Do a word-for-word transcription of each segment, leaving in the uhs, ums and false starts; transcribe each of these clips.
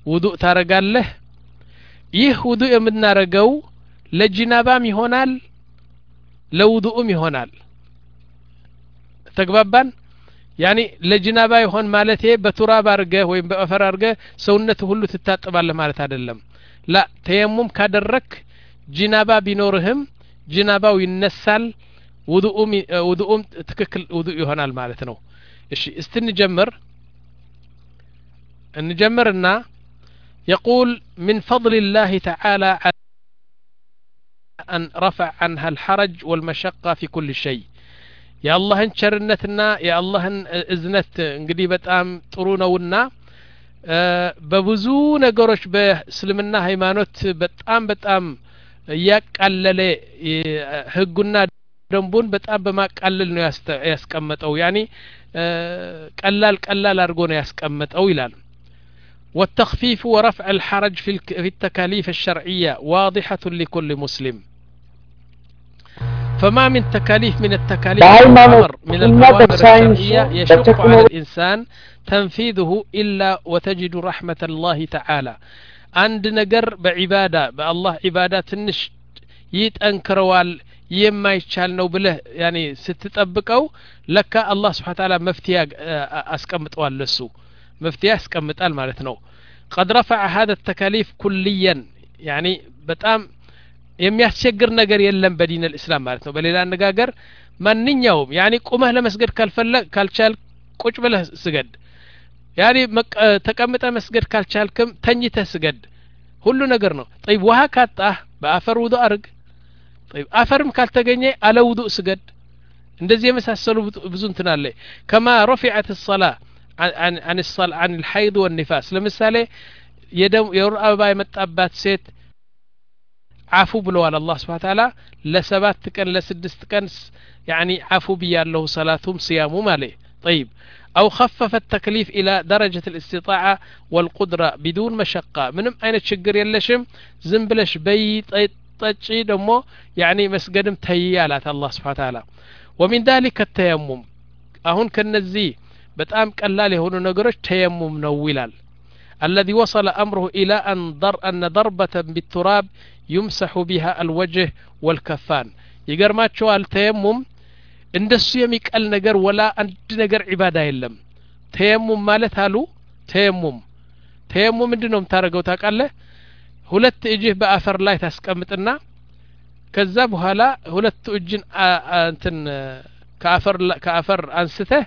ውዱእ ታረጋለህ ይህ ውዱእ የምናረገው ለጅናባም ይሆናል ለውዱእም ይሆናል ተግባባን يعني ለጅናባ ይሆን ማለቴ በቱራብ አርገህ ወይም በአፈር አርገህ ሰውነት ሁሉ ትታጠባለህ ማለት አይደለም لا ተየሙም ካደረክ ጅናባ ቢኖርህም ጅናባው ይነሳል ውዱኡም ውዱኡም ትክክል ውዱእ ይሆናል ማለት ነው እሺ እስቲ እንጀምር እንጀምርና يقول من فضل الله تعالى أن رفع عنها الحرج والمشقة في كل شيء يا الله انشرنتنا يا الله اذنت እንግዲህ በጣም ጥሩ ነውና በብዙ ነገሮች በእስልምና ሃይማኖት በጣም በጣም ያቃለለ ህጉና ደንቡን በጣም በማቃለል ነው ያስቀመጠው يعني ቀላል ቀላል አድርጎ ነው ያስቀመጠው ይላል والتخفيف ورفع الحرج في التكاليف الشرعية واضحة لكل مسلم فما من تكاليف من التكاليف الأمر من الأوامر الشرعية يشق على الإنسان تنفيذه إلا وتجد رحمة الله تعالى عند نجر بعبادة بالله عبادات النش يتأنكروال يما يتشال نو بله يعني ستتطبقوا لك الله سبحانه وتعالى مفتيا أسكمت والسو مفتيا أسكمت قال معناته قد رفع هذا التكاليف كليا يعني بتأم የሚያስቸግር ነገር የለም በዲን الاسلام ማለት ነው በሌላ አነጋገር ማንኛውም يعني ቆመህ ለመስገድ ካልፈለግ ካልቻል ቁጭ ብለህ ስገድ يعني ተቀምጠ መስገድ ካልቻልክም ተኝተህ ስገድ ሁሉ ነገር ነው طيب ውሃ ካጣህ በአፈር ውዱእ አርግ طيب አፈርም ካልተገኘ አለ ውዱእ ስገድ እንደዚህ የመሳሰሉ ብዙ እንትን አለ كما رفعت الصلاه عن عن الصلاه عن الحيض والنفاس ለምሳሌ የደም የወር አበባ የመጣባት ሴት عفو بلوال الله سبحانه وتعالى لسبات كان لسدست كان يعني عفو بيالله صلاتهم صيامهم عليه طيب أو خفف التكليف إلى درجة الاستطاعة والقدرة بدون مشقة منهم أين تشجر يلشم زنبلش بيت تجي دمو يعني مسجدم تهيالات الله سبحانه وتعالى ومن ذلك التيمم أهون كالنزي بتأم كالله هون نقرش تيمم نويلال الذي وصل أمره إلى أن ضر أن ضربة بالتراب يمسح بها الوجه والكفان يقر ما تشوى التيمم اندسو يميك النقر ولا اند نقر عبادة يلم تيمم مالت هالو تيمم تيمم اندنهم تارقو تاقاله هلت اجيه بأفر لاي تاسكمتنا كذابو هلا هلت اجين انتن كأفر كأفر انسته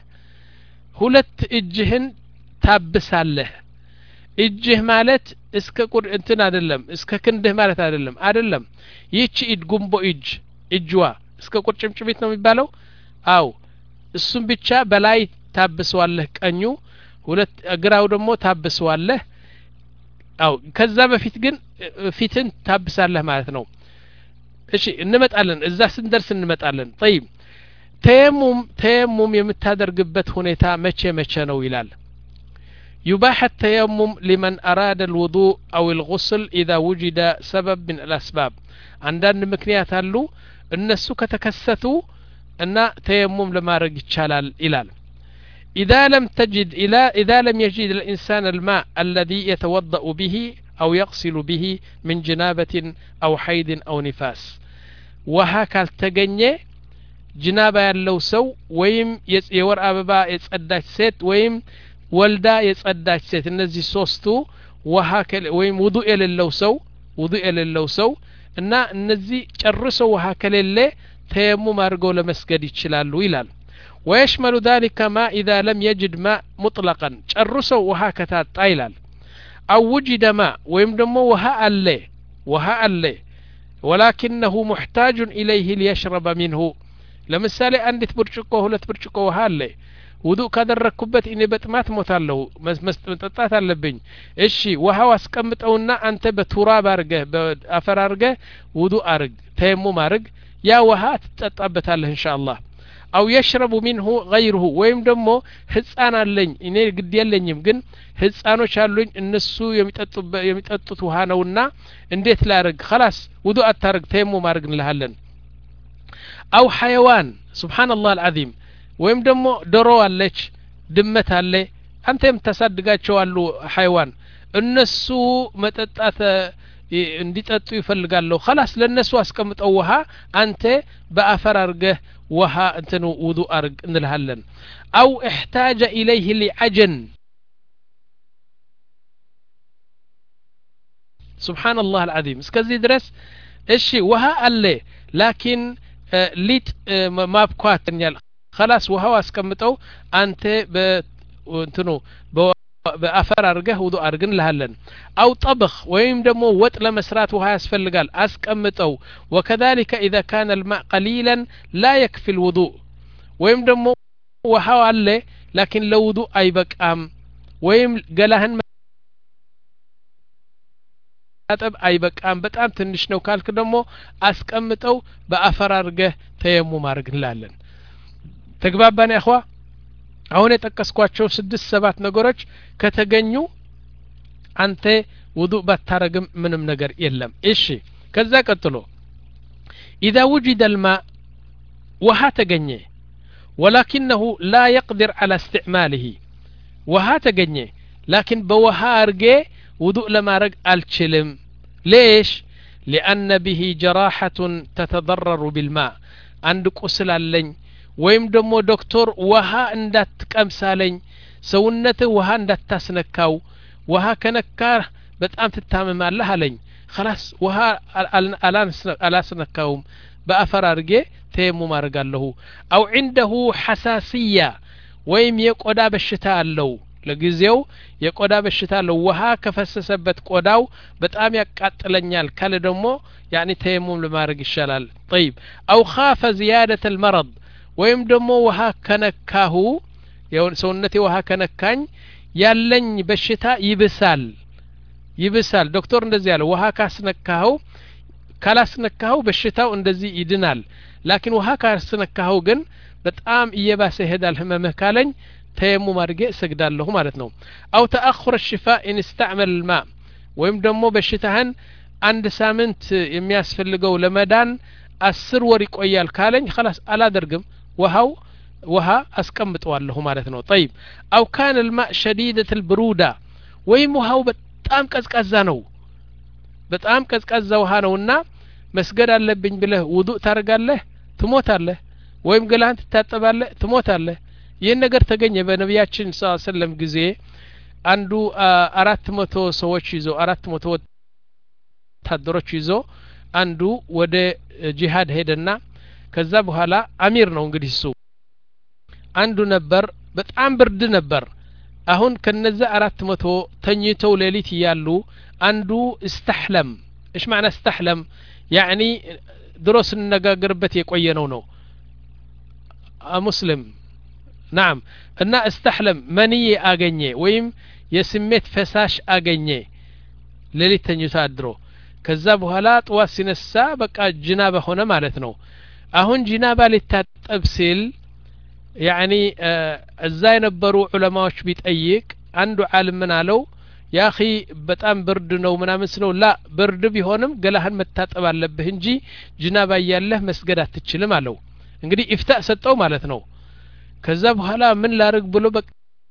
هلت اجيهن تابساله እጅህ ማለት እስከ ቁር እንትን አይደለም እስከ ክንድህ ማለት አይደለም አይደለም ይቺ እጅ ጉምቦ እጅ እጅዋ እስከ ቁርጭምጭሚት ነው የሚባለው አው እሱም ብቻ በላይ ታብሰዋለህ ቀኙ ሁለት እግራው ደግሞ ታብሰዋለህ አው ከዛ በፊት ግን ፊትን ታብሳለህ ማለት ነው እሺ እንመጣለን እዛ ስንደርስ እንመጣለን طيب ተየሙም ተየሙም የምታደርግበት ሁኔታ መቼ መቼ ነው ይላል يباح التيمم لمن أراد الوضوء أو الغسل إذا وجد سبب من الأسباب عندنا مكنيات هلو الناس كتكستوا أن تيمم لما رجت شلال إلال إذا لم تجد إلى إذا لم يجد الإنسان الماء الذي يتوضأ به أو يغسل به من جنابة أو حيض أو نفاس وهكذا تجني جنابة لو سو ويم يور أبابا يتصدق ست ويم ወልዳ የጸዳች ሴት እነዚህ ሶስቱ ውሃ ወይም ውዱእ የሌለው ሰው ውዱእ የሌለው ሰው እና እነዚህ ጨርሰው ውሃ ከሌለ ተየሙም አድርገው ለመስገድ ይችላሉ ይላል ويشمل ذلك ما إذا لم يجد ماء مطلقا ጨርሰው ውሃ ከታጣ ይላል أو وجد ماء ወይም ደግሞ ውሃ አለ ውሃ አለ ولكنه محتاج إليه ليشرب منه ለምሳሌ አንዲት ብርጭቆ ሁለት ብርጭቆ ውሃ አለ ውዱእ ካደረኩበት እኔ በጥማት ሞታለሁ መስጠጣት አለብኝ እሺ ውሃው አስቀምጠውና አንተ በቱራብ አርገህ በአፈር አርገህ ውዱእ አርግ ተየሙም አርግ ያ ውሃ ትጠጣበታለህ ኢንሻአላህ أو يشرب منه غيره ወይም ደግሞ ህፃን አለኝ እኔ ግድ የለኝም ግን ህፃኖች አሉኝ እነሱ የሚጠጡበት የሚጠጡት ውሃ ነውና እንዴት ላርግ خلاص ውዱእ አታርግ ተየሙም አርግ እንልሃለን أو حيوان سبحان الله العظيم ወይም ደግሞ ዶሮ አለች ድመት አለ አንተ የምታሳድጋቸው አሉ حيوان እነሱ መጠጣት እንዲጠጡ ይፈልጋሉ خلاص ለነሱ አስቀምጠው ውሃ አንተ በአፈር አርገህ ውሃ እንተኑ ውዱእ አርግ እንልሃለን او احتاج اليه لعجن سبحان الله العظيم እስከዚህ ድረስ እሺ ውሃ አለ ላኪን ሊጥ ማብኳትኛል خلاص ውሃው አስቀምጠው አንተ በእንትኑ በአፈር አርገህ ውዱእ አርግ እንልሃለን او طبخ ወይም ደግሞ ወጥ ለመስራት ውሃ ያስፈልጋል አስቀምጠው وكذلك اذا كان الماء قليلا لا يكفي الوضوء ወይም ደግሞ ውሃው አለ ላኪን ለውዱእ አይበቃም ወይም ገላህን አጠብ አይበቃም በጣም ትንሽ ነው ካልክ ደግሞ አስቀምጠው በአፈር አርገህ ተየሙም አርግ እንላለን ተግባባን ያخوا አሁን የጠቀስኳቸው ስድስት ሰባት ነገሮች ከተገኙ አንተ ውዱእ ባታረግም ምንም ነገር የለም እሺ ከዛ ቀጥሎ اذا وجد الماء ውሃ ተገኘ ولكنه لا يقدر على استعماله ውሃ ተገኘ لكن በውሃ አርጌ ውዱእ ለማረግ አልችልም ليش لأن به جراحة تتضرر بالماء عند ቁስል አለኝ ወይም ደግሞ ዶክተር ውሃ እንዳትቀምሳለኝ ሰውነትህ ውሃ እንዳታስነካው ውሃ ከነካህ በጣም ትታመማለህ አለኝ خلاص ውሃ አላስነካውም በአፈር አርጌ ተየሙም አርጋለሁ او عنده حساسية ወይም የቆዳ በሽታ አለው ለጊዜው የቆዳ በሽታ አለው ውሃ ከፈሰሰበት ቆዳው በጣም ያቃጥለኛል ካለ ደግሞ يعني ተየሙም ለማድረግ ይሻላል طيب او خاف زيادة المرض ወይም ደግሞ ውሃ ከነካሁ ሰውነቴ ውሃ ከነካኝ ያለኝ በሽታ ይብሳል ይብሳል ዶክተር እንደዚህ ያለው ውሃ ካስነካው ካላስነካው በሽታው እንደዚህ ይድናል ላኪን ውሃ ካስነካው ግን በጣም እየባሰ ይሄዳል ህመምህ ካለኝ ተየሙም አድርጌ እሰግዳለሁ ማለት ነው او تاخر الشفاء ان استعمل الماء ወይም ደግሞ በሽታህን አንድ ሳምንት የሚያስፈልገው ለመዳን አስር ወር ይቆያል ካለኝ خلاص አላደርግም ውሃው ውሃ አስቀምጠዋለሁ ማለት ነው طيب او كان الماء شديدة البرودة ወይም ውሃው በጣም ቀዝቃዛ ነው በጣም ቀዝቃዛ ውሃ ነውና መስገድ አለብኝ ብለህ ውዱእ ታረጋለህ ትሞታለህ ወይም ገላህን ትታጠባለህ ትሞታለህ ይሄን ነገር ተገኘ በነብያችን ሰለላሁ ዐለይሂ ወሰለም ጊዜ አንዱ አራት መቶ ሰዎች ይዞ አራት መቶ ወታደሮች ይዞ አንዱ ወደ ጂሃድ ሄደና ከዛ በኋላ አሚር ነው እንግዲህ እሱ አንዱ ነበር በጣም ብርድ ነበር አሁን ከነዛ አራት መቶ ተኝተው ሌሊት ይያሉ አንዱ استحلم ايش معنى استحلم يعني ድሮስ እንነጋገርበት የቆየነው ነው ሙስሊም نعم እና استحلم መንይ አገኘ ወይም የስሜት ፈሳሽ አገኘ ሌሊት ተኝቶ አድሮ ከዛ በኋላ ጥዋት ሲነሳ በቃ ጅናባ ሆነ ማለት ነው አሁን ጅናባ ሊታጠብ ሲል يعني እዛ የነበሩ ዑለማዎች ቢጠይቅ አንዱ ዓለም ምን አለው ያ اخي በጣም ብርድ ነው ምናምን ስለው ላ ብርድ ቢሆንም ገላህን መታጠብ አለብህ እንጂ ጅናባ ያለህ መስገድ አትችልም አለው እንግዲህ ኢፍታእ ሰጠው ማለት ነው ከዛ በኋላ ምን ላርግ ብሎ በቃ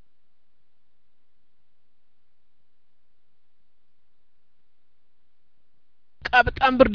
በጣም ብርድ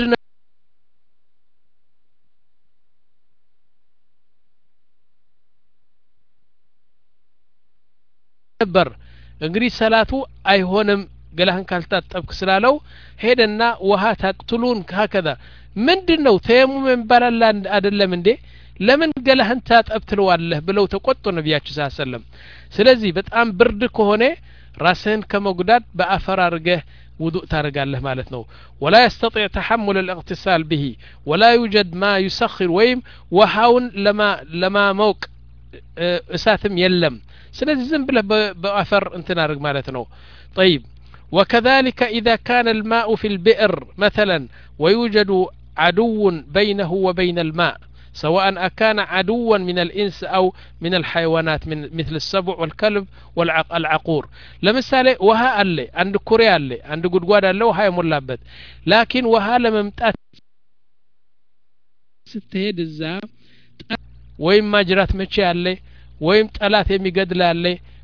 ነበር እንግዲህ ሰላቱ አይሆንም ገላህን ካልታጠብክ ስላለው ሄደና ውሃ ታቅቱሉን ከከዛ ምንድነው ተየሙም እንባላል አይደለም እንዴ ለምን ገላህን ታጠብትለዋለህ ብለው ተቆጡ ነብያችን ሰለላሁ ዐለይሂ ወሰለም ስለዚህ በጣም ብርድ ከሆነ ራስህን ከመጉዳት በአፈር አርገህ ውዱእ ታረጋለህ ማለት ነው ولا يستطيع تحمل الاغتسال به ولا يوجد ما يسخر ويم وهاون لما لما موق እሳትም የለም ስለዚህ ዝም ብለህ በአፈር እንትን አርግ ማለት ነው طيب وكذلك إذا كان الماء في البئر مثلا ويوجد عدو بينه وبين الماء سواء أكان عدوا من الإنس أو من الحيوانات من مثل السبع والكلب والعقور لمثال وها اللي عند كوريا اللي عند قدقواد اللي وها يملابت لكن وها لممتات ستهيد الزام ويم ماجرات مچي اللي ويم طلات يميقدل اللي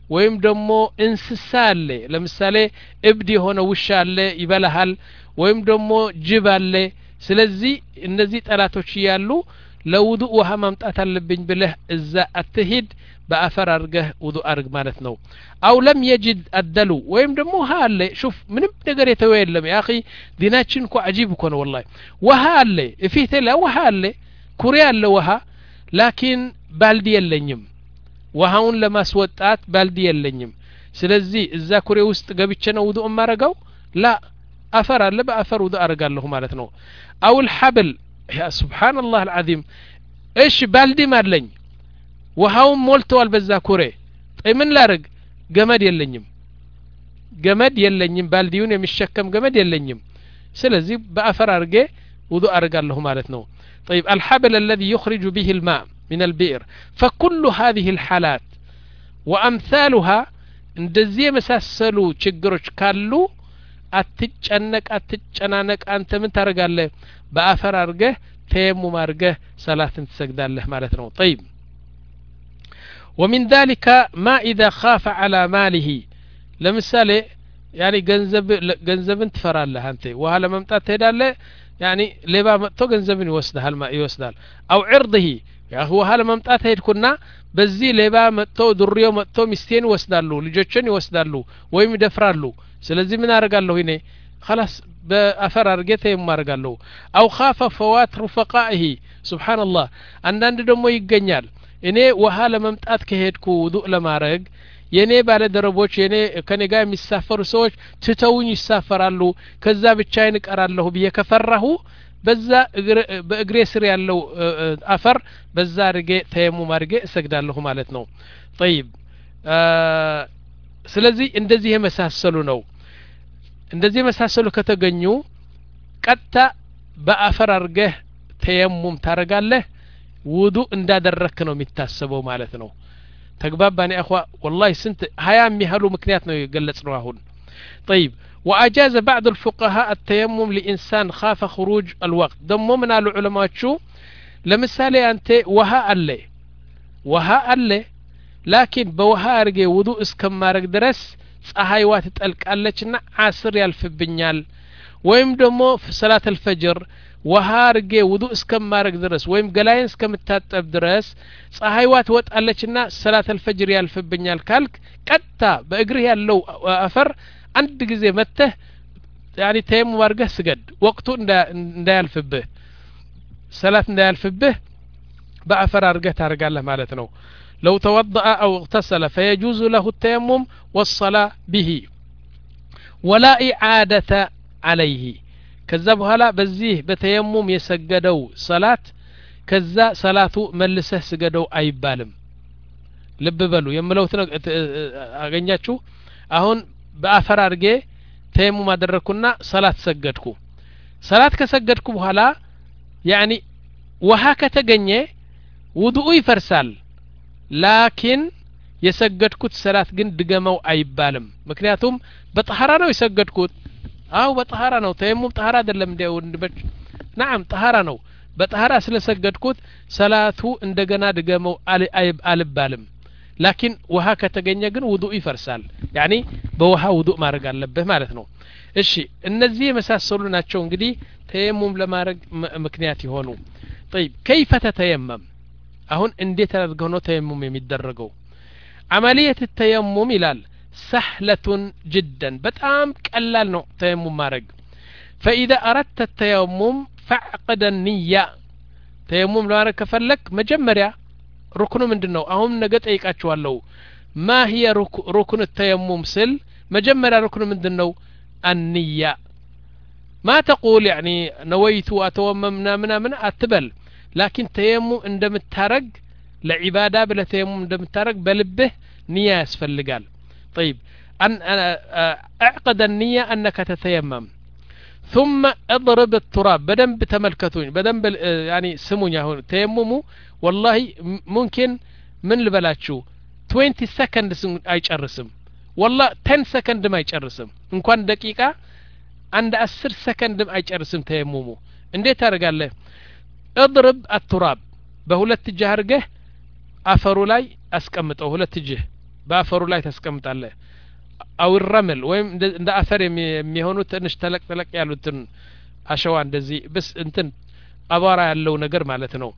ወይም ደግሞ እንስሳ አለ ለምሳሌ እብድ የሆነ ውሻ አለ ይበላሃል ወይም ደግሞ ጅብ አለ ስለዚህ እነዚህ ጠላቶች ያሉ ለውዱእ ውሃ ማምጣት አለብኝ ብለህ እዛ አትሂድ በአፈር አርገህ ውዱእ አርግ ማለት ነው አው ለም يجد አደሉ ወይም ደግሞ ውሃ አለ ሹፍ ምንም ነገር የተወ የለም ያ اخي ዲናችን እኮ አጂብ እኮ ነው والله ውሃ አለ እፊት ላይ ውሃ አለ ኩሬ አለ ውሃ ላኪን ባልዲ የለኝም ውሃውን ለማስወጣት ባልዲ የለኝም ስለዚህ እዛ ኩሬ ውስጥ ገብቼ ነው ውዱእ ማረጋው ላ አፈር አለ በአፈር ውዱእ አርጋለሁ ማለት ነው አው الحبل يا سبحان الله العظيم ايش ባልዲ ማለኝ ውሃው ሞልቷል በዛ ኩሬ ምን ላርግ ገመድ የለኝም ገመድ የለኝም ባልዲውን የሚሸከም ገመድ የለኝም ስለዚህ በአፈር አርጌ ውዱእ አርጋለሁ ማለት ነው طيب الحبل الذي يخرج به الماء من البئر فكل هذه الحالات وامثالها እንደዚህ የመሳሰሉ ችግሮች ካሉ አትጨነቅ አትጨናነቅ አንተ ምን ታረጋለህ በአፈር አርገህ ተየሙም አርገህ ሰላትን ትሰግዳለህ ማለት ነው طيب ومن ذلك ما إذا خاف على ماله لمثال يعني ገንዘብ ገንዘብን ትፈራለህ አንተ ውሃ ለማምጣት ትሄዳለህ يعني لبا መጥቶ ገንዘብን ይወስዳል ይወስዳል أو عرضه ያ ውሃ ለማምጣት ሄድኩና በዚህ ሌባ መጥቶ ዱርዮ መጥቶ ሚስቴን ይወስዳሉ ልጆችን ይወስዳሉ ወይም ይደፍራሉ ስለዚህ ምን አረጋለሁ እኔ خلاص በአፈር አርገተ ይማርጋለሁ أو خاف فوات رفقائه سبحان الله አንዳንድ ደግሞ ይገኛል እኔ ውሃ ለማምጣት ከሄድኩ ውዱእ ለማረግ የኔ ባለ ደረቦች የኔ ከኔ ጋር የሚሳፈሩ ሰዎች ትተውኝ ይሳፈራሉ ከዛ ብቻዬን እቀራለሁ በየከፈራሁ በዛ በእግሬ ስር ያለው አፈር በዛ አርጌ ተየሙም አርጌ እሰግዳለሁ ማለት ነው طيب ስለዚህ እንደዚህ የመሳሰሉ ነው እንደዚህ የመሳሰሉ ከተገኙ ቀጥታ በአፈር አርገህ ተየሙም ታረጋለህ ውዱእ እንዳደረክ ነው የሚታሰበው ማለት ነው ተግባባኒ አخوا والله ስንት ሃያ የሚያህሉ ምክንያት ነው የገለጽነው አሁን طيب واجاز بعض الفقهاء التيمم لانسان خاف خروج الوقت دمو من العلماء شو لمثال انت وها አለ وها አለ لكن بوها አርጌ ውዱእ እስከማረግ ድረስ ፀሐይዋ ትጠልቃለችና አስር ያልፍብኛል ወይም ደግሞ ሰላት الفجر ውሃ አርጌ ውዱእ እስከማረግ ድረስ ወይም ገላዬን እስከምታጠብ ድረስ ፀሐይዋ ትወጣለችና ሰላት الفجر ያልፍብኛል ካልክ ቀጥታ በእግርህ ያለው አፈር አንድ ጊዜ መተህ يعني ተየሙም አርገህ ስገድ ወቅቱ እንዳያልፍብህ ሰላት እንዳያልፍብህ በአፈር አርገህ ታርጋለህ ማለት ነው لو توضأ أو اغتسل فيجوز له التيمم والصلاة به ولا إعادة عليه كذا بهلا بزيه بتيمم يسجدوا صلاة كذا صلاة ملسه سجدوا أي بالم لب بلو يملو أغنياتشو أهون بأفر أرجع تيمم أدركنا صلاة سجدكو صلاة كسجدكو بهلا يعني وهكذا تجنيه وضوء يفرسال لكن يسجدكوت صلاة جن دجمو أي بالم مكنياتهم بطهارة يسجدكوت أو بطهارة نو تيمم طهارة دلهم ده ونبج نعم طهارة نو بطهارة سلا سجدكوت صلاته اندجنا دجمو أي أي ألب بالم لكن وهكذا تجنيه جن وضوء يفرسال يعني بوها وضوء ما رجع لبه مالتنا الشيء النزيه مساس سولنا تشون جدي تيمم لما رج مكنياتي هونو طيب كيف تتيمم أهون انديت أرجعنا تيمم يمدرجوا عملية التيمم إلال سهلة جدا بتأم كألال نوع تيمم مارج فإذا أردت التيمم فعقد النية تيمم لو أنا كفلك مجمرة ركن من دنو أهم نجت أيك أشوالو ما هي رك ركن التيمم سل مجمرة ركن من دنو النية ما تقول يعني نويت أتوممنا منا من أتبل لكن تيمم عندما ترق لعبادة بلا تيمم عندما ترق بلبه نية يسفلقال طيب أن أعقد النية أنك تتيمم ثم اضرب التراب بدن بتملكتون بدن يعني سمونيا هون تيممو والله ممكن من البلاتشو عشرين سكند أي يجرسم والله عشرة سكند ما يجرسم إن كان دقيقة عند عشرة سكند ما يجرسم تيممو اندي ترقال له اضرب التراب بهولت جهرجه أفرو لاي أسكمته هولت جه በአፈሩ ላይ ታስቀምጣለህ አው الرمل ወይም እንደ አፈር የሚሆኑት ትንሽ ተለቅ ተለቅ ያሉትን አሸዋ እንደዚህ በስ እንትን አቧራ ያለው ነገር ማለት ነው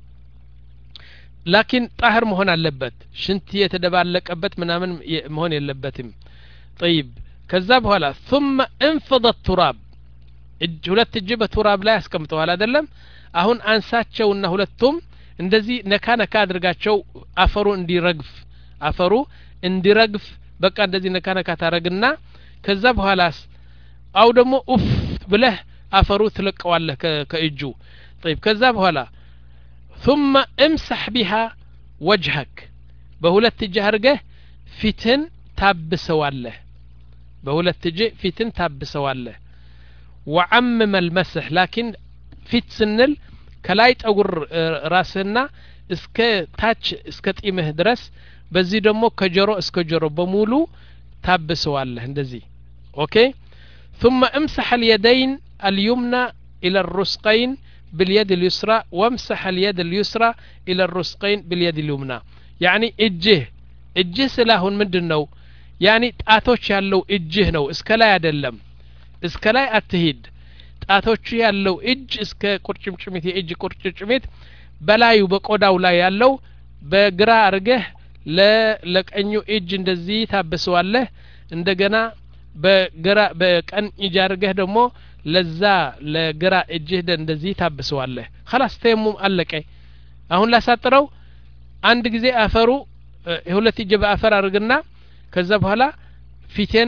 ላኪን ጣህር መሆን አለበት ሽንት የተደባለቀበት ምናምን መሆን የለበትም طيب ከዛ በኋላ ثم انفض التراب እጅ ሁለት እጅ በቱራብ ላይ አስቀምጠዋል አይደለም አሁን አንሳቸውና ሁለቱም እንደዚህ ነካ ነካ አድርጋቸው አፈሩ እንዲረግፍ አፈሩ እንዲረግፍ በቃ እንደዚህ ነካ ነካ ታረግና ከዛ በኋላስ አው ደግሞ ኡፍ ብለህ አፈሩ ትለቀዋለህ ከእጁ طيب ከዛ በኋላ ثم امسح بها وجهك በሁለት እጅ አድርገህ ፊትን ታብሰዋለህ በሁለት እጅ ፊትን ታብሰዋለህ وعمم المسح لكن ፊት ስንል ከላይ ጠጉር ራስና እስከ ታች እስከ ጢምህ ድረስ በዚህ ደግሞ ከጆሮ እስከ ጆሮ በሙሉ ታብሰዋለህ እንደዚህ ኦኬ ثم امسح اليدين اليمنى الى الرسغين باليد اليسرى وامسح اليد اليسرى الى الرسغين باليد اليمنى يعني እጅህ እጅህ ስላሁን ምንድነው يعني ጣቶች ያለው እጅህ ነው እስከ ላይ አይደለም እስከ ላይ አትሂድ ጣቶች ያለው እጅ እስከ ቁርጭምጭሚት የእጅ ቁርጭምጭሚት በላዩ በቆዳው ላይ ያለው በግራ አርገህ ለቀኙ እጅ እንደዚህ ታበሰዋለህ እንደገና በግራ በቀኝ እጅ አርገህ ደግሞ ለዛ ለግራ እጅህ እንደዚህ ታበሰዋለህ خلاص ተየሙም አለቀ አሁን ላሳጥረው አንድ ጊዜ አፈሩ ሁለት እጅ በአፈር አርግና ከዛ በኋላ ፊቴን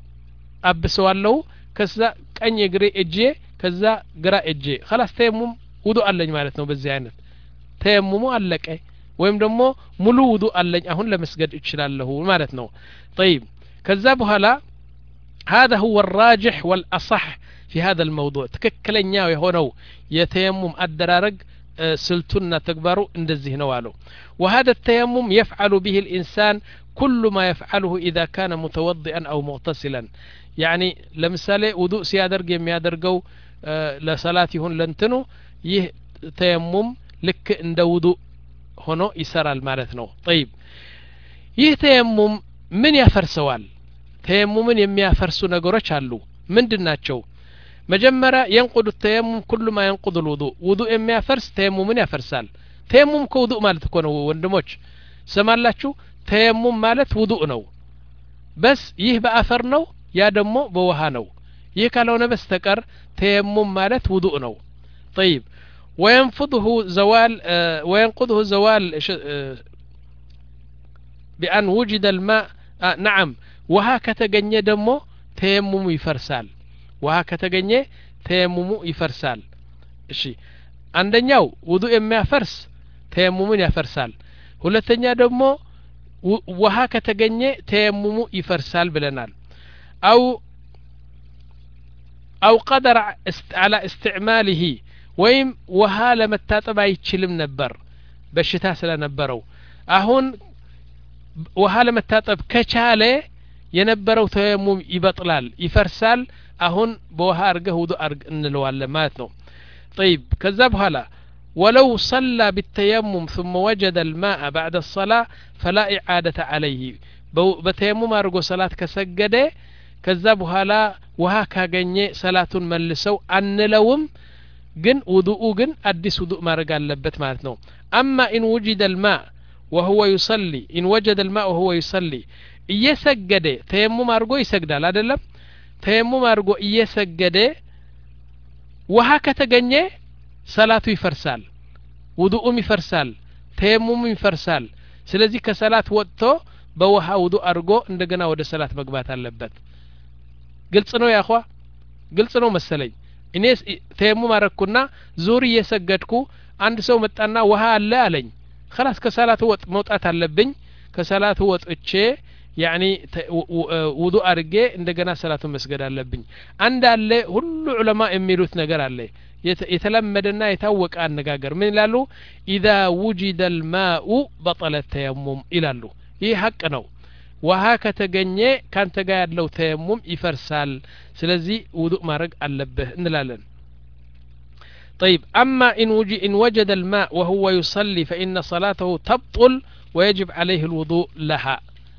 አብሰዋለሁ ከዛ ቀኝ እግሬ እጄ ከዛ ግራ እጄ خلاص ተየሙም ውዱእ አለኝ ማለት ነው በዚህ አይነት ተየሙሙ አለቀ ወይም ደግሞ ሙሉ ውዱእ አለኝ አሁን ለመስገድ እችላለሁ ማለት ነው طيب ከዛ በኋላ هذا هو الراجح والأصح في هذا الموضوع ትክክለኛው የሆነው የተየሙም አደራረግ ስልቱና ተግባሩ እንደዚህ ነው አለው وهذا التيمم يفعل به الإنسان كل ما يفعله إذا كان متوضئا أو مغتسلا يعني ለምሳሌ ውዱእ ሲያደርግ የሚያደርገው ለሰላት ይሁን ለንተኑ ይህ ተየሙም ልክ እንደ ውዱእ ሆኖ ይሰራል ማለት ነው طيب ይህ ተየሙም ምን ያፈርሰዋል ተየሙምን የሚያፈርሱ ነገሮች አሉ ምንድናቸው መጀመሪያ ينقض التيمم كل ما ينقض الوضوء ውዱእ የሚያፈርስ ተየሙምን ያፈርሳል ተየሙም ከውዱእ ማለት እኮ ነው ወንድሞች ሰማላችሁ ተየሙም ማለት ውዱእ ነው በስ ይህ በአፈር ነው ያ ደግሞ በውሃ ነው ይህ ካልሆነ በስተቀር ተየሙም ማለት ውዱእ ነው طيب وينفضه زوال وينقضه زوال بأن وجد الماء نعم وها ከተገኘ ደግሞ ተየሙሙ ይፈርሳል وها ከተገኘ ተየሙሙ ይፈርሳል እሺ አንደኛው ውዱእ የሚያፈርስ ተየሙሙን ያፈርሳል ሁለተኛ ደግሞ ውሃ ከተገኘ ተየሙሙ ይፈርሳል ብለናል أو أو قدر على استعماله ويم وها لمتاطب አይችልም ነበር በሽታ ስለነበረው አሁን ውሃ ለመታጠብ ከቻለ የነበረው ተየሙም ይበጥላል ይፈርሳል አሁን በውሃ አርገህ ውዱእ አርግ እንለዋለን ማለት ነው طيب ከዛ በኋላ ولو صلى بالتيمم ثم وجد الماء بعد الصلاة فلا إعادة عليه በተየሙም አርጎ ሰላት ከሰገደ ከዛ በኋላ ውሃ ካገኘ ሰላቱን መልሰው አንለውም ግን ውዱኡ ግን አዲስ ውዱእ ማድረግ አለበት ማለት ነው أما إن وجد الماء وهو يصلي إن وجد الماء وهو يصلي እየሰገደ ተየሙም አርጎ ይሰግዳል አይደለም ተየሙም አርጎ እየሰገደ ውሃ ከተገኘ ሰላቱ ይፈርሳል ውዱኡም ይፈርሳል ተየሙም ይፈርሳል ስለዚህ ከሰላት ወጥቶ በውሃ ውዱእ አርጎ እንደገና ወደ ሰላት መግባት አለበት ግልጽ ነው ያخوا ግልጽ ነው መሰለኝ እኔ ተየሙም አረኩና ዙር እየሰገድኩ አንድ ሰው መጣና ውሃ አለ አለኝ خلاص ከሰላት ወጥ መውጣት አለብኝ ከሰላት ወጥቼ يعني ውዱእ አርጌ እንደገና ሰላቱን መስገድ አለብኝ አንድ አለ ሁሉ ዑለማ የሚሉት ነገር አለ የተለመደና የታወቀ አነጋገር ምን ይላሉ اذا وجد الماء بطل التيمم ይላሉ ይህ ሐቅ ነው ውሃ ከተገኘ ካንተ ጋር ያለው ተየሙም ይፈርሳል ስለዚህ ውዱእ ማድረግ አለበት እንላለን طيب اما ان وجد ان وجد الماء وهو يصلي فان صلاته تبطل ويجب عليه الوضوء لها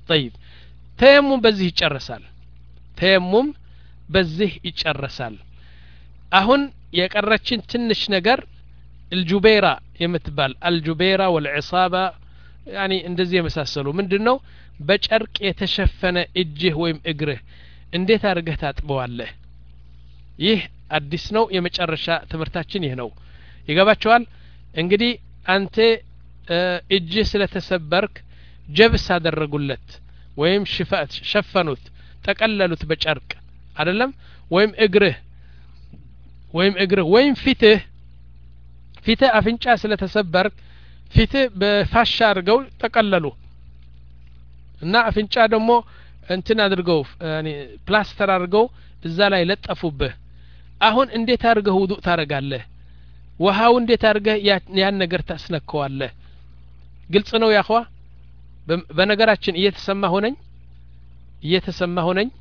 طيب ተየሙም በዚህ ይጨርሳል ተየሙም በዚህ ይጨርሳል አሁን የቀረችን ትንሽ ነገር الجبيرة የምትባል الجبيرة والعصابة يعني እንደዚህ የመሳሰሉ ምንድነው በጨርቅ የተሸፈነ እጅህ ወይም እግርህ እንዴት አድርገህ ታጥበዋለህ ይህ አዲስ ነው የመጨረሻ ትምህርታችን ይህ ነው ይገባችኋል እንግዲህ አንተ እጅህ ስለተሰበርክ ጀብስ አደረጉለት ወይም ሽፋት ሸፈኑት ተቀለሉት በጨርቅ አይደለም ወይም እግርህ ወይም እግርህ ወይም ፊትህ ፊትህ አፍንጫ ስለተሰበርክ ፊትህ በፋሻ አድርገው ተቀለሉ እና አፍንጫ ደግሞ እንትን አድርገው ያኒ ፕላስተር አድርገው እዛ ላይ ለጠፉብህ አሁን እንዴት አድርገህ ውዱእ ታረጋለህ ውሃው እንዴት አድርገህ ያን ነገር ታስነከዋለህ ግልጽ ነው ያخዋ በነገራችን እየተሰማ ሆነኝ እየተሰማ ሆነኝ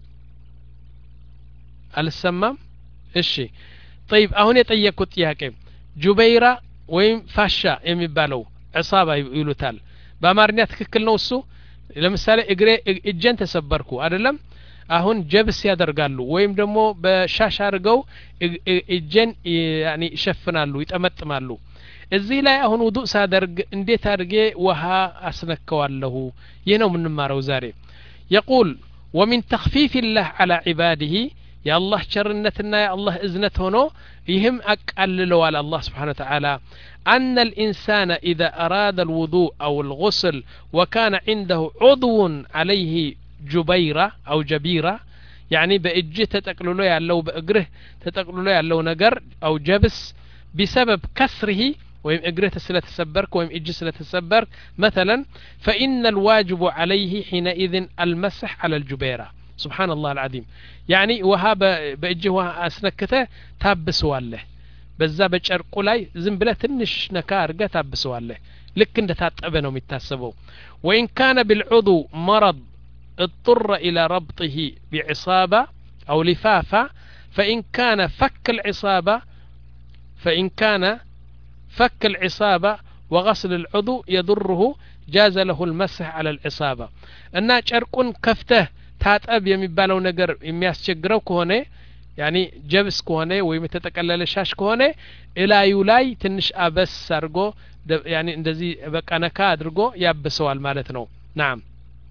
አልሰማም እሺ طيب አሁን የጠየቁት ጥያቄ ጁበይራ ወይም ፋሻ የሚባለው عصابة ይሉታል በአማርኛ ትክክል ነው እሱ ለምሳሌ እግሬ እጄን ተሰበርኩ አይደለም አሁን ጀብስ ያደርጋሉ ወይም ደግሞ በሻሽ አድርገው እጄን ያኒ ይሸፍናሉ ይጠመጥማሉ እዚህ ላይ አሁን ውዱእ ሳደርግ እንዴት አድርጌ ውሃ አስነከዋለሁ ይህ ነው ምንማረው ዛሬ يقول ومن تخفيف الله على عباده يا الله شرنتنا يا الله إذنت هنا يهم أقللوا على الله سبحانه وتعالى أن الإنسان إذا أراد الوضوء أو الغسل وكان عنده عضو عليه جبيرة أو جبيرة يعني بإجه تتقللوا يالله بإقره تتقللوا يالله نقر أو جبس بسبب كسره ويم إقره تسلة تسبرك ويم إجه تسلة تسبرك مثلا فإن الواجب عليه حينئذ المسح على الجبيرة سبحان الله العظيم يعني وهاب بإجه أسنكته تابسوا له بزا بچرقو لاي زم بلا تنش نكارغا تابسوا له لك انت تاتبه ነው የሚታሰበው وإن كان بالعضو مرض اضطر إلى ربطه بعصابة أو لفافة فإن كان فك العصابة فإن كان فك العصابة وغسل العضو يضره جاز له المسح على العصابة أن ጨርቁን ከፍተህ ታጠብ የሚባለው ነገር የሚያስቸግረው ከሆነ يعني ጀብስ ከሆነ ወይም ተጠቀለለ ሻሽ ከሆነ እላዩ ላይ ትንሽ አበስ አድርጎ يعني እንደዚህ በቃ ነካ አድርጎ ያብሰዋል ማለት ነው نعم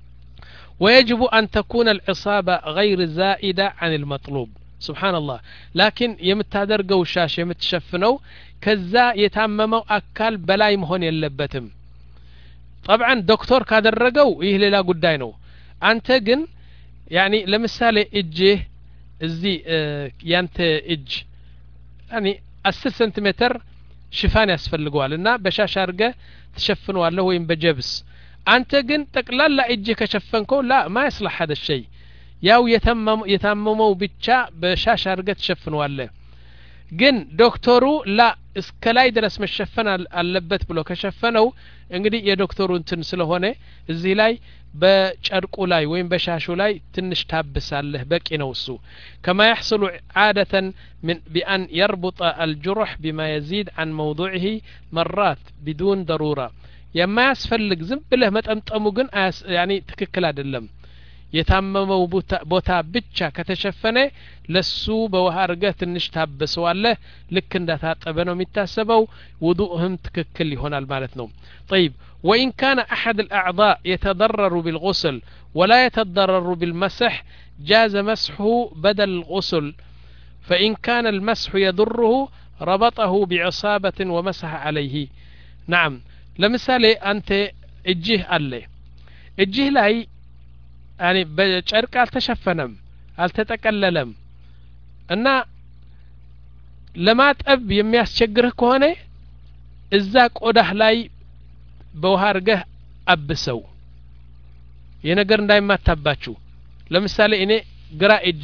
ويجب أن تكون العصابة غير زائدة عن المطلوب سبحان الله لكن يمتادرقو شاش يمتشفنو كذا يتعممو أكال بلاي مهون يلبتم طبعا دكتور كادرقو يهلي لا قداينو أنت قن يعني لمثال إجيه زي اه يانت إج يعني عشرة سنتيمتر شفان يسفل لنا بشاش أرقى تشفنو الله وين بجبس أنت قن تقلال لا إجي كشفنكو لا ما يصلح هذا الشيء ያው የተመመው የተመመው ብቻ በሻሽ አርገት ሸፍነዋል ግን ዶክተሩ ላ እስከላይ ድረስ መሸፈን አለበት ብሎ ከሸፈነው እንግዲህ የዶክተሩ እንትን ስለሆነ እዚህ ላይ በጨርቁ ላይ ወይም በሻሹ ላይ ትንሽ ታብሳለህ በቂ ነው እሱ كما يحصل عادة من بأن يربط الجرح بما يزيد عن موضوعه مرات بدون ضرورة يما يسفلك ዝም ብለህ መጠምጠሙ ግን يعني ትክክል አይደለም የታመመው ቦታ ብቻ ከተሸፈነ ለሱ በውሃ አርገህ ትንሽ ታበሰዋለህ ልክ እንደታጠበ ነው የሚታሰበው ውዱእህም ትክክል ይሆናል ማለት ነው طيب وإن كان أحد الأعضاء يتضرر بالغسل ولا يتضرر بالمسح جاز مسحه بدل الغسل فإن كان المسح يضره ربطه بعصابة ومسح عليه نعم لمثال أنت اجيه عليه اجيه لاي يعني بጨርቅ አልተሸፈነም አልተጠቀለለም እና ለማጠብ የሚያስቸግርህ ከሆነ እዛ ቆዳህ ላይ በውሃ አርገህ አብሰው የነገር እንዳይማታባችሁ ለምሳሌ እኔ ግራ እጄ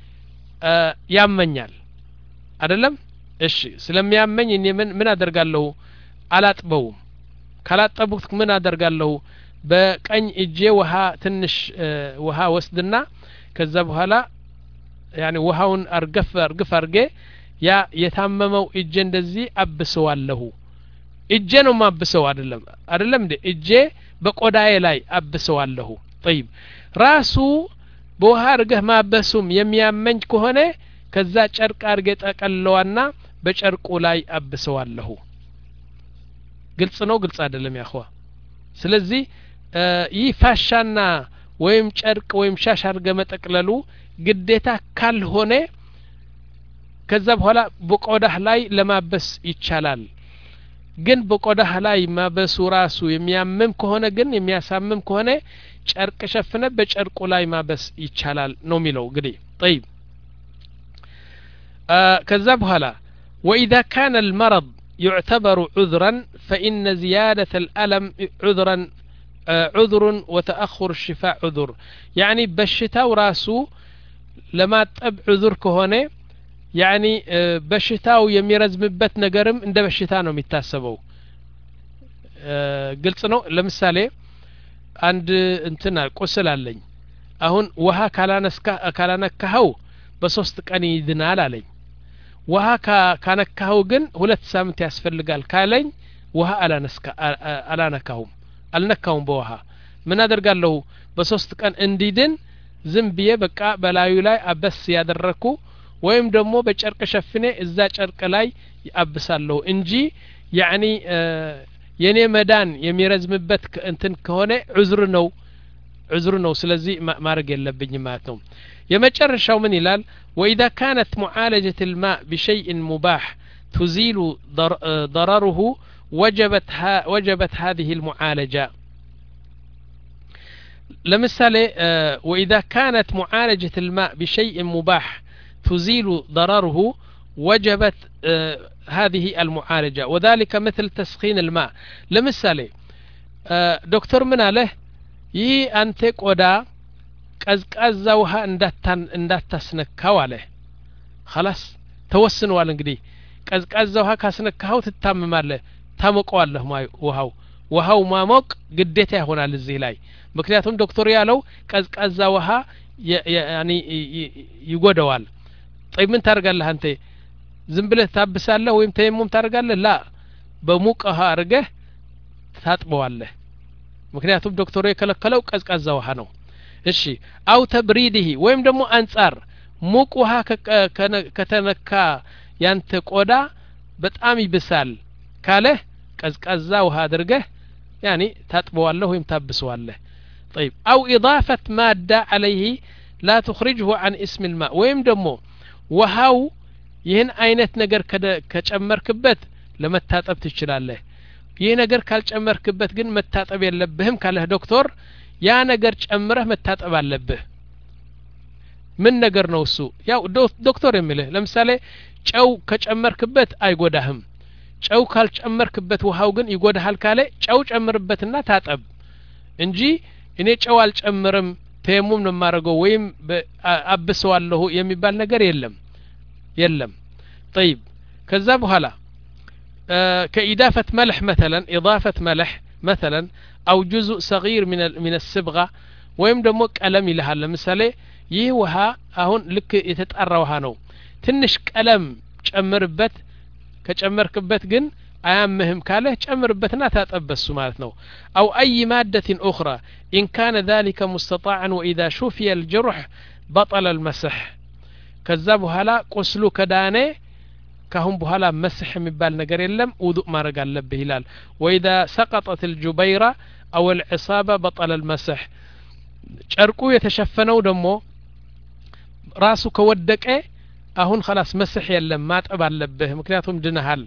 ያመኛል አይደለም እሺ ስለሚያመኝ እኔ ምን ምን አደርጋለሁ አላጥበውም ካላጠቡት ምን አደርጋለሁ በቀኝ እጄ ውሃ ትንሽ ውሃ ወስድና ከዛ በኋላ يعني ውሃውን አርገፍ አርገፍ አርገ ያ የታመመው እጄ እንደዚህ አብሰዋለሁ እጄ ነው ማብሰው አይደለም አይደለም እንዴ እጄ በቆዳዬ ላይ አብሰዋለሁ طيب ራሱ በውሃ አርገህ ማበሱም የሚያመኝ ከሆነ ከዛ ጨርቅ አርገ ጠቀለዋና በጨርቁ ላይ አብሰዋለሁ ግልጽ ነው ግልጽ አይደለም ያخوا ስለዚህ ይፋሻና ወይም ጨርቅ ወይም ሻሽ አርገ መጠቅለሉ ግዴታ ካልሆነ ከዛ በኋላ በቆዳህ ላይ ለማበስ ይቻላል ግን በቆዳህ ላይ ማበሱ ራሱ የሚያመም ከሆነ ግን የሚያሳምም ከሆነ ጨርቅ ሸፍነ በጨርቁ ላይ ማበስ ይቻላል ነው የሚለው እንግዲህ طيب ከዛ በኋላ واذا كان المرض يعتبر عذرا فإن زيادة الألم عذرا عذر وتأخر الشفاء عذر يعني بشتاو راسو لما طب عذر كهونه يعني بشتاو የሚረዝምበት ነገርም እንደ በሽታ ነው የሚታሰበው ግልጽ ነው ለምሳሌ አንድ እንትና ቁስል አለኝ አሁን ውሃ ካላነስካ ካላነካው በሶስት ቀን ይድናል አለኝ ውሃ ካነካው ግን ሁለት ሳምንት ያስፈልጋል ካለኝ ውሃ አላነስካ አላነካውም አልነካውም በውሃ ምን አደርጋለሁ በሶስት ቀን እንዲድን ዝም ብዬ በቃ በላዩ ላይ አበስ ያደረኩ ወይም ደግሞ በጨርቅ ሸፍኔ እዛ ጨርቅ ላይ ያብሳለሁ እንጂ ያኒ የኔ መዳን የሚረዝምበት እንትን ከሆነ ዑዝር ነው ዑዝር ነው ስለዚህ ማረግ የለብኝ ማለት ነው የመጨረሻው ምን ይላል واذا كانت معالجة الماء بشيء مباح تزيل ضرره وجبت وجبت هذه المعالجة لمثال واذا كانت معالجة الماء بشيء مباح تزيل ضرره وجبت هذه المعالجة وذلك مثل تسخين الماء لمثال دكتور من عليه ይህ አንተ ቆዳ ቀዝቃዛ ውሃ እንዳታን እንዳታስነካው አለ خلاص ተወስኗል እንግዲህ ቀዝቃዛ ውሃ ካስነካው ትታመማለህ ታሞቀዋለህ ውሃው ውሃው ማሞቅ ግዴታ ይሆናል እዚህ ላይ ምክንያቱም ዶክተር ያለው ቀዝቃዛ ውሃ ያኒ ይጎዳዋል طيب ምን ታርጋለህ አንተ ዝም ብለህ ታብሳለህ ወይም ተየሙም ታርጋለህ ላ በሙቅ ውሃ አርገህ ታጥበዋለህ ምክንያቱም ዶክተሩ የከለከለው ቀዝቃዛ ውሃ ነው እሺ አው ተብሪዲሂ ወይም ደግሞ አንጻር ሙቅ ውሃ ከተነካ ያንተ ቆዳ በጣም ይብሳል ካለ ቀዝቃዛ ውሃ አድርገህ ያኒ ታጥበዋለህ ወይም ታብሰዋለህ طيب او اضافه ماده عليه لا تخرجه عن اسم الماء ወይም ደግሞ ውሃው ይህን አይነት ነገር ከጨመርክበት ለመታጠብ ትችላለህ ይህ ነገር ካልጨመርክበት ግን መታጠብ የለብህም ካለህ ዶክተር ያ ነገር ጨምረህ መታጠብ አለብህ ምን ነገር ነው እሱ ያው ዶክተር የሚልህ ለምሳሌ ጨው ከጨመርክበት አይጎዳህም ጨው ካልጨመርክበት ውሃው ግን ይጎዳሃል ካለ ጨው ጨምርበትና ታጠብ እንጂ እኔ ጨው አልጨምርም ተየሙም ነው ማረገው ወይም አብሰዋለሁ የሚባል ነገር የለም የለም طيب ከዛ በኋላ كإضافة ملح مثلا إضافة ملح مثلا أو جزء صغير من من الصبغة ويم دمو قلم ይልሃል ለምሳሌ ይህ ውሃ አሁን ልክ የተጣራ ውሃ ነው ትንሽ ቀለም ጨምርበት ከጨመርክበት ግን አያምህም ካለ ጨምርበትና ታጠበሱ ማለት ነው أو أي مادة أخرى إن كان ذلك مستطاعا وإذا شفي الجرح بطل المسح ከዛ በኋላ ቁስሉ ከዳነ ካሁን በኋላ መስህ የሚባል ነገር የለም ውዱእ ማድረግ አለብህ ይላል وإذا سقطت الجبيرة أو العصابة بطل المسح ጨርቁ የተሸፈነው ደግሞ ራሱ ከወደቀ አሁን خلاص መስህ የለም ማጠብ አለብህ ምክንያቱም ድነሃል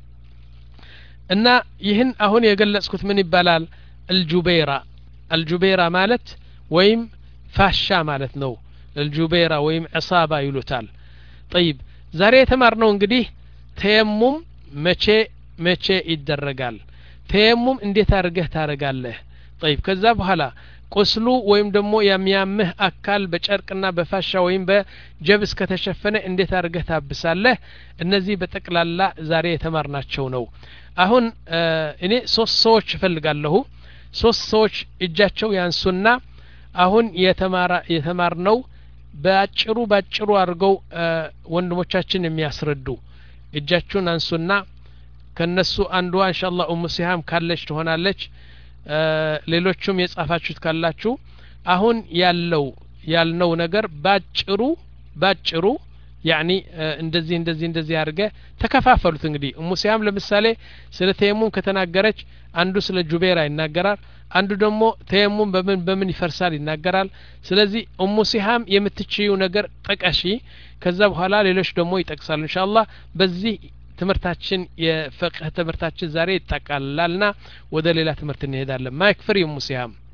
እና ይህን አሁን የገለጽኩት ምን ይባላል الجبيرة الجبيرة ማለት ወይም ፋሻ ማለት ነው الجبيرة ወይም عصابة ይሉታል طيب ዛሬ የተማርነው እንግዲህ ተየሙም መቼ መቼ ይደረጋል ተየሙም እንዴት አርገህ ታረጋለህ طيب ከዛ በኋላ ቁስሉ ወይም ደግሞ የሚያምህ አካል በጨርቅና በፋሻ ወይም በጀብስ ከተሸፈነ እንዴት አርገህ ታብሳለህ እነዚህ በጠቅላላ ዛሬ የተማርናቸው ነው አሁን እኔ ሶስት ሰዎች ፈልጋለሁ ሶስት ሰዎች እጃቸው ያንሱና አሁን የተማራ የተማርነው ባጭሩ ባጭሩ አርገው ወንድሞቻችን የሚያስረዱ እጃችሁን አንሱና ከነሱ አንዷ ኢንሻአላህ ኡሙ ሲሃም ካለች ትሆናለች ሌሎችም የጻፋችሁት ካላችሁ አሁን ያለው ያልነው ነገር ባጭሩ ባጭሩ ያኒ እንደዚህ እንደዚህ እንደዚህ አድርገ ተከፋፈሉት እንግዲህ እሙ ሲያም ለምሳሌ ስለ ተየሙም ከተናገረች አንዱ ስለ ጁቤራ ይናገራል አንዱ ደግሞ ተየሙም በምን በምን ይፈርሳል ይናገራል ስለዚህ እሙ ሲያም የምትችዩ ነገር ጠቀሺ ከዛ በኋላ ሌሎች ደግሞ ይጠቅሳሉ ኢንሻአላህ በዚህ ትምርታችን የፍቅህ ትምርታችን ዛሬ ይጣቃላልና ወደ ሌላ ትምርት እንሄዳለን ማይክ ፍሪ እሙ ሲያም